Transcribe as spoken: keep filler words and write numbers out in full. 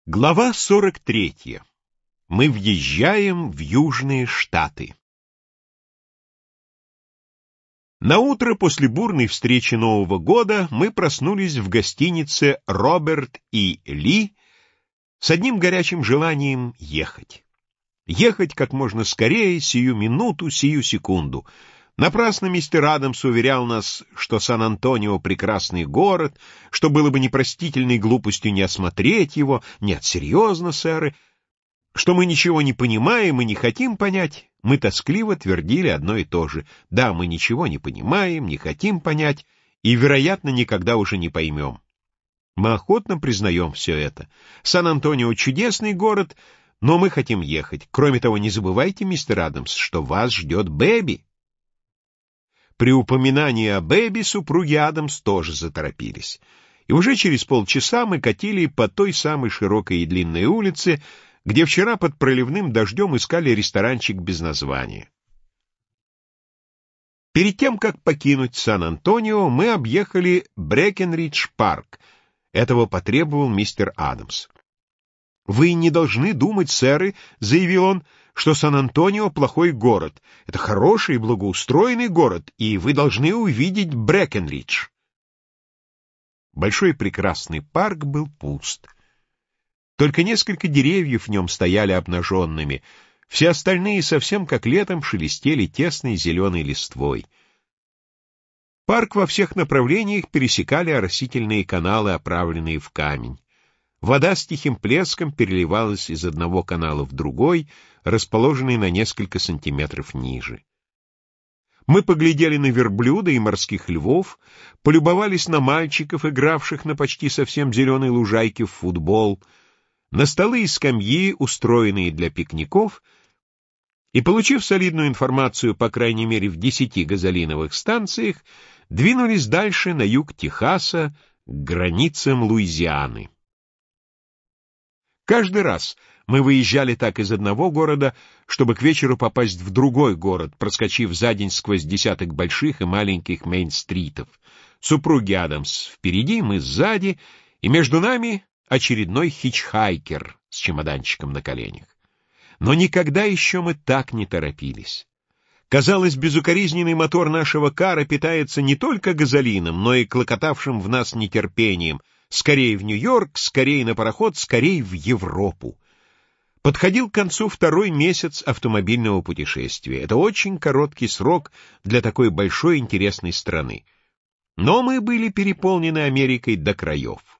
Глава сорок третья. Мы въезжаем в Южные Штаты. Наутро после бурной встречи Нового года мы проснулись в гостинице «Роберт и Ли» с одним горячим желанием ехать. Ехать как можно скорее, сию минуту, сию секунду. Напрасно мистер Адамс уверял нас, что Сан-Антонио — прекрасный город, что было бы непростительной глупостью не осмотреть его. Нет, серьезно, сэры, что мы ничего не понимаем и не хотим понять. Мы тоскливо твердили одно и то же. Да, мы ничего не понимаем, не хотим понять и, вероятно, никогда уже не поймем. Мы охотно признаем все это. Сан-Антонио — чудесный город, но мы хотим ехать. Кроме того, не забывайте, мистер Адамс, что вас ждет Бэби. При упоминании о Бэби супруги Адамс тоже заторопились. И уже через полчаса мы катили по той самой широкой и длинной улице, где вчера под проливным дождем искали ресторанчик без названия. Перед тем, как покинуть Сан-Антонио, мы объехали Брэкенридж-парк. Этого потребовал мистер Адамс. «Вы не должны думать, сэры, — заявил он, — что Сан-Антонио — плохой город. Это хороший и благоустроенный город, и вы должны увидеть Брэкенридж». Большой прекрасный парк был пуст. Только несколько деревьев в нем стояли обнаженными, все остальные совсем как летом шелестели тесной зеленой листвой. Парк во всех направлениях пересекали оросительные каналы, оправленные в камень. Вода с тихим плеском переливалась из одного канала в другой, расположенный на несколько сантиметров ниже. Мы поглядели на верблюда и морских львов, полюбовались на мальчиков, игравших на почти совсем зеленой лужайке в футбол, на столы и скамьи, устроенные для пикников, и, получив солидную информацию, по крайней мере, в десяти газолиновых станциях, двинулись дальше на юг Техаса, к границам Луизианы. Каждый раз мы выезжали так из одного города, чтобы к вечеру попасть в другой город, проскочив за день сквозь десяток больших и маленьких мейн-стритов. Супруги Адамс впереди, мы сзади, и между нами очередной хичхайкер с чемоданчиком на коленях. Но никогда еще мы так не торопились. Казалось, безукоризненный мотор нашего кара питается не только газолином, но и клокотавшим в нас нетерпением. Скорее в Нью-Йорк, скорее на пароход, скорее в Европу. Подходил к концу второй месяц автомобильного путешествия. Это очень короткий срок для такой большой интересной страны. Но мы были переполнены Америкой до краев.